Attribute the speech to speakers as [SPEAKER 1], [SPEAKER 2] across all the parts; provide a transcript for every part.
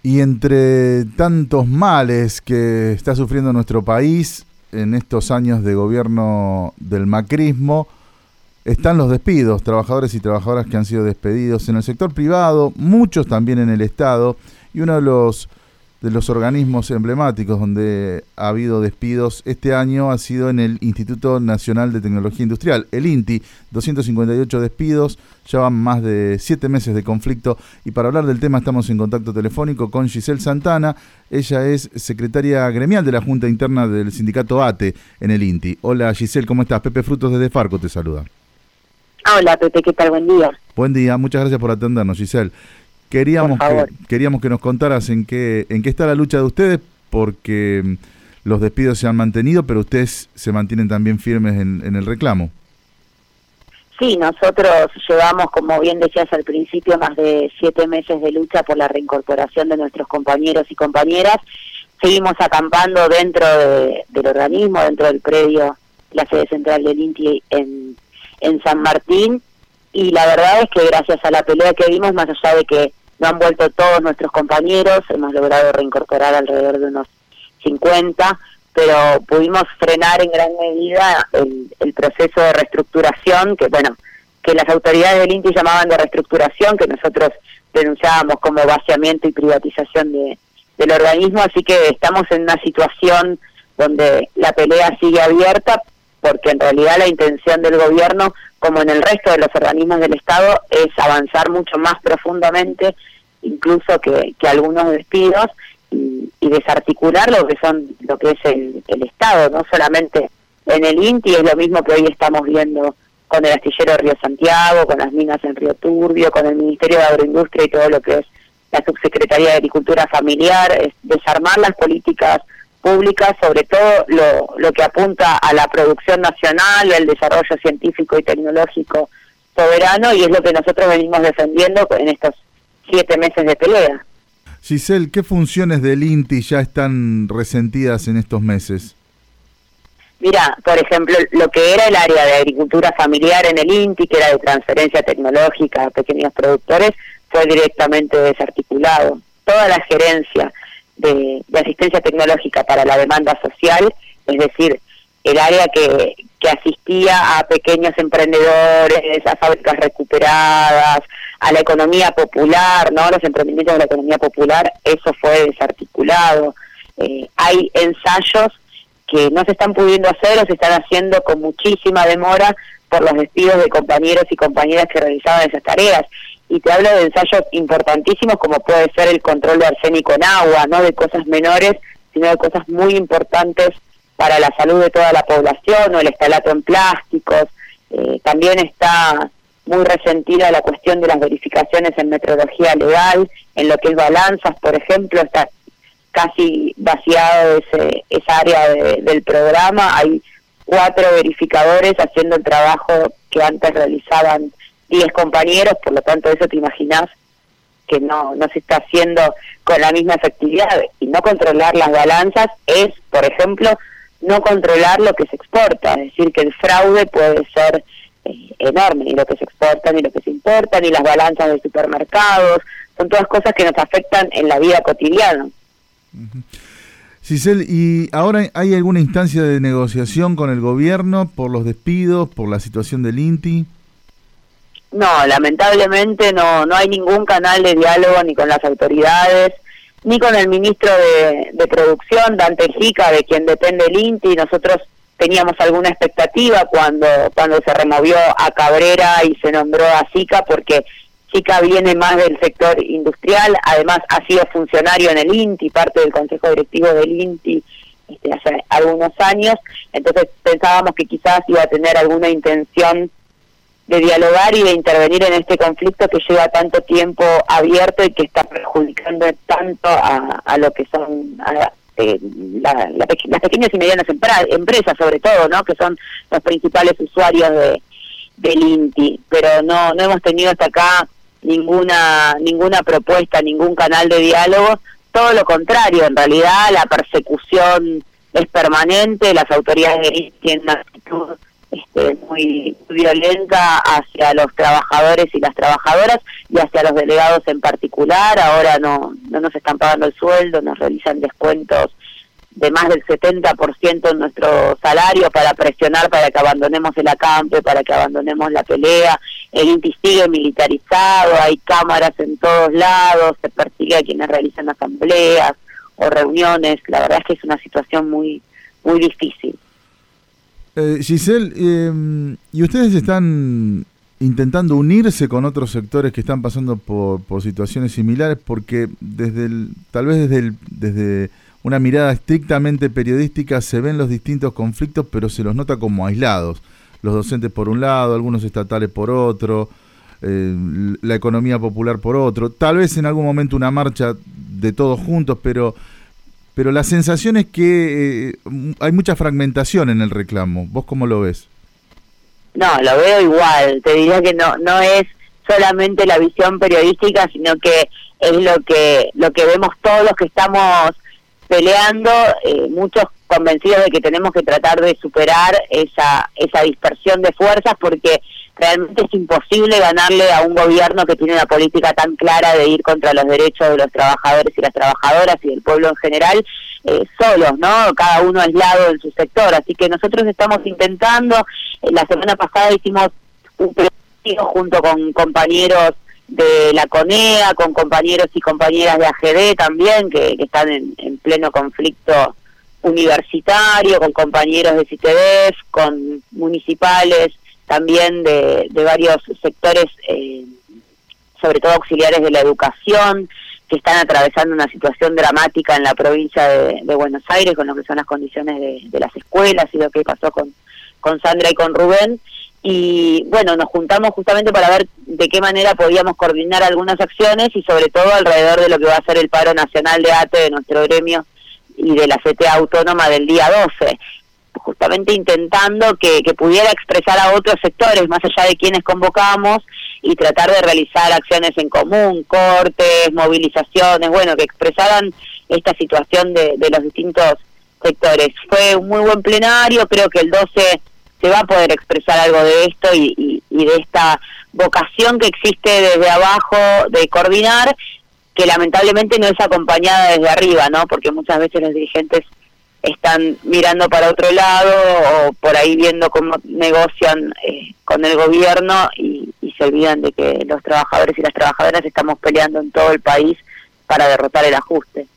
[SPEAKER 1] Y entre tantos males que está sufriendo nuestro país en estos años de gobierno del macrismo, están los despidos, trabajadores y trabajadoras que han sido despedidos en el sector privado, muchos también en el Estado, y uno de los organismos emblemáticos donde ha habido despidos este año ha sido en el Instituto Nacional de Tecnología Industrial, el INTI, 258 despidos, ya van más de 7 meses de conflicto, y para hablar del tema estamos en contacto telefónico con Giselle Santana. Ella es secretaria gremial de la Junta Interna del sindicato ATE en el INTI. Hola Giselle, ¿cómo estás? Pepe Frutos desde Farco te saluda.
[SPEAKER 2] Hola Pepe, ¿qué tal? Buen día.
[SPEAKER 1] Buen día, muchas gracias por atendernos, Giselle. Queríamos que nos contaras en qué está la lucha de ustedes, porque los despidos se han mantenido, pero ustedes se mantienen también firmes en el reclamo.
[SPEAKER 2] Sí, nosotros llevamos, como bien decías al principio, más de 7 meses de lucha por la reincorporación de nuestros compañeros y compañeras. Seguimos acampando dentro del organismo, dentro del predio, la sede central del INTI en San Martín, y la verdad es que gracias a la pelea que dimos, más allá de que no han vuelto todos nuestros compañeros, hemos logrado reincorporar alrededor de unos 50, pero pudimos frenar en gran medida el proceso de reestructuración, que las autoridades del INTI llamaban de reestructuración, que nosotros denunciábamos como vaciamiento y privatización del organismo, así que estamos en una situación donde la pelea sigue abierta, porque en realidad la intención del gobierno, como en el resto de los organismos del Estado, es avanzar mucho más profundamente, incluso que algunos despidos, y desarticular lo que es el Estado, no solamente en el INTI, es lo mismo que hoy estamos viendo con el astillero Río Santiago, con las minas en Río Turbio, con el Ministerio de Agroindustria y todo lo que es la Subsecretaría de Agricultura Familiar, es desarmar las políticas públicas, sobre todo lo que apunta a la producción nacional, el desarrollo científico y tecnológico soberano, y es lo que nosotros venimos defendiendo en estos 7 meses de pelea.
[SPEAKER 1] Giselle, ¿qué funciones del INTI ya están resentidas en estos meses?
[SPEAKER 2] Mira, por ejemplo, lo que era el área de agricultura familiar en el INTI, que era de transferencia tecnológica a pequeños productores, fue directamente desarticulado. Toda la gerencia de asistencia tecnológica para la demanda social, es decir, el área que asistía a pequeños emprendedores, a fábricas recuperadas, a la economía popular, ¿no? Los emprendimientos de la economía popular, eso fue desarticulado. Hay ensayos que no se están pudiendo hacer o se están haciendo con muchísima demora por los despidos de compañeros y compañeras que realizaban esas tareas. Y te hablo de ensayos importantísimos como puede ser el control de arsénico en agua, no de cosas menores, sino de cosas muy importantes para la salud de toda la población, o el estalato en plásticos. También está muy resentida la cuestión de las verificaciones en metrología legal, en lo que es balanzas, por ejemplo, está casi vaciado esa área del programa. Hay 4 verificadores haciendo el trabajo que antes realizaban 10 compañeros, por lo tanto eso te imaginás que no se está haciendo con la misma efectividad. Y no controlar las balanzas es, por ejemplo, no controlar lo que se exporta, es decir, que el fraude puede ser enorme, ni lo que se exporta, ni lo que se importa, ni las balanzas de supermercados, son todas cosas que nos afectan en la vida cotidiana.
[SPEAKER 1] Uh-huh. Giselle, ¿y ahora hay alguna instancia de negociación con el gobierno por los despidos, por la situación del INTI?
[SPEAKER 2] No, lamentablemente no hay ningún canal de diálogo ni con las autoridades, ni con el ministro de Producción, Dante Gica, de quien depende el INTI. Nosotros teníamos alguna expectativa cuando se removió a Cabrera y se nombró a Gica, porque Gica viene más del sector industrial, además ha sido funcionario en el INTI, parte del consejo directivo del INTI hace algunos años, entonces pensábamos que quizás iba a tener alguna intención de dialogar y de intervenir en este conflicto que lleva tanto tiempo abierto y que está perjudicando tanto a lo que son las pequeñas y medianas empresas, sobre todo, ¿no? Que son los principales usuarios del INTI. Pero no hemos tenido hasta acá ninguna propuesta, ningún canal de diálogo. Todo lo contrario, en realidad la persecución es permanente, las autoridades del INTI tienen una actitud muy violenta hacia los trabajadores y las trabajadoras y hacia los delegados en particular. Ahora no nos están pagando el sueldo, nos realizan descuentos de más del 70% en nuestro salario para presionar para que abandonemos el acampe, para que abandonemos la pelea. El INTI sigue militarizado, hay cámaras en todos lados, se persigue a quienes realizan asambleas o reuniones. La verdad es que es una situación muy difícil.
[SPEAKER 1] Giselle, ¿y ustedes están intentando unirse con otros sectores que están pasando por situaciones similares? Porque tal vez desde una mirada estrictamente periodística se ven los distintos conflictos, pero se los nota como aislados. Los docentes por un lado, algunos estatales por otro, la economía popular por otro. Tal vez en algún momento una marcha de todos juntos, pero la sensación es que hay mucha fragmentación en el reclamo. ¿Vos cómo lo ves?
[SPEAKER 2] No, lo veo igual. Te diría que no es solamente la visión periodística, sino que es lo que vemos todos los que estamos peleando, muchos convencidos de que tenemos que tratar de superar esa dispersión de fuerzas, porque realmente es imposible ganarle a un gobierno que tiene una política tan clara de ir contra los derechos de los trabajadores y las trabajadoras y del pueblo en general, solos, ¿no? Cada uno aislado en su sector. Así que nosotros estamos intentando, la semana pasada hicimos un plebiscito junto con compañeros de la CONEA, con compañeros y compañeras de AGD también, que están en pleno conflicto universitario, con compañeros de CITEDEF, con municipales, también de varios sectores, sobre todo auxiliares de la educación, que están atravesando una situación dramática en la provincia de Buenos Aires con lo que son las condiciones de las escuelas y lo que pasó con Sandra y con Rubén. Y bueno, nos juntamos justamente para ver de qué manera podíamos coordinar algunas acciones y sobre todo alrededor de lo que va a ser el paro nacional de ATE de nuestro gremio y de la CTA autónoma del día 12, justamente intentando que pudiera expresar a otros sectores, más allá de quienes convocamos, y tratar de realizar acciones en común, cortes, movilizaciones, bueno, que expresaran esta situación de los distintos sectores. Fue un muy buen plenario, creo que el 12 se va a poder expresar algo de esto y de esta vocación que existe desde abajo de coordinar, que lamentablemente no es acompañada desde arriba, ¿no? Porque muchas veces los dirigentes están mirando para otro lado o por ahí viendo cómo negocian con el gobierno y se olvidan de que los trabajadores y las trabajadoras estamos peleando en todo el país para derrotar el ajuste.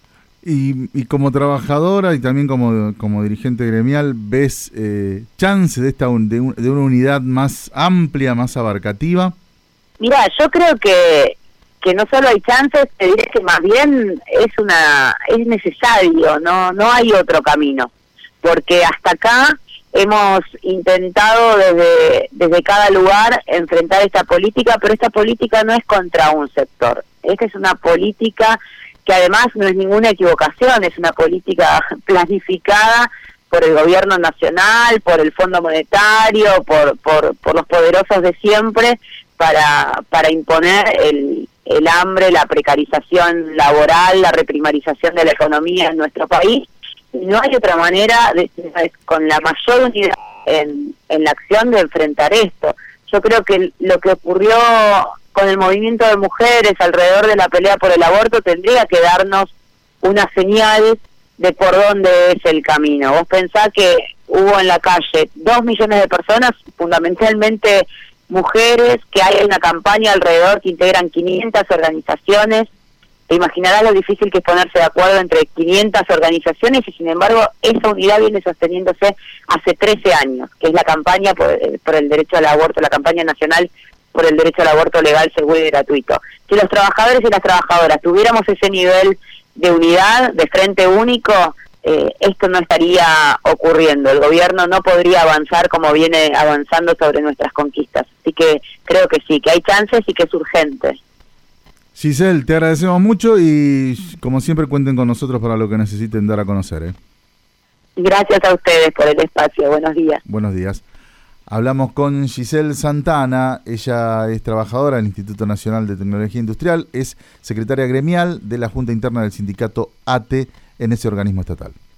[SPEAKER 1] Y como trabajadora y también como dirigente gremial, ¿ves chance de una unidad más amplia, más abarcativa? Mira,
[SPEAKER 2] yo creo que no solo hay chances, te diré que más bien es necesario, no hay otro camino, porque hasta acá hemos intentado desde cada lugar enfrentar esta política, pero esta política no es contra un sector, esta es una política que además no es ninguna equivocación, es una política planificada por el gobierno nacional, por el Fondo Monetario, por los poderosos de siempre, para imponer el hambre, la precarización laboral, la reprimarización de la economía en nuestro país. No hay otra manera, con la mayor unidad en la acción, de enfrentar esto. Yo creo que lo que ocurrió con el movimiento de mujeres alrededor de la pelea por el aborto tendría que darnos una señal de por dónde es el camino. Vos pensás que hubo en la calle 2 millones de personas, fundamentalmente mujeres, que hay una campaña alrededor que integran 500 organizaciones. Te imaginarás lo difícil que es ponerse de acuerdo entre 500 organizaciones y sin embargo esa unidad viene sosteniéndose hace 13 años, que es la campaña por el derecho al aborto, la campaña nacional por el derecho al aborto legal, seguro y gratuito. Si los trabajadores y las trabajadoras tuviéramos ese nivel de unidad, de frente único, esto no estaría ocurriendo. El gobierno no podría avanzar como viene avanzando sobre nuestras conquistas. Así que creo que sí, que hay chances y que es urgente.
[SPEAKER 1] Giselle, te agradecemos mucho y como siempre cuenten con nosotros para lo que necesiten dar a conocer.
[SPEAKER 2] Gracias a ustedes por el espacio. Buenos días.
[SPEAKER 1] Buenos días. Hablamos con Giselle Santana, ella es trabajadora del Instituto Nacional de Tecnología Industrial, es secretaria gremial de la Junta Interna del sindicato ATE en ese organismo estatal.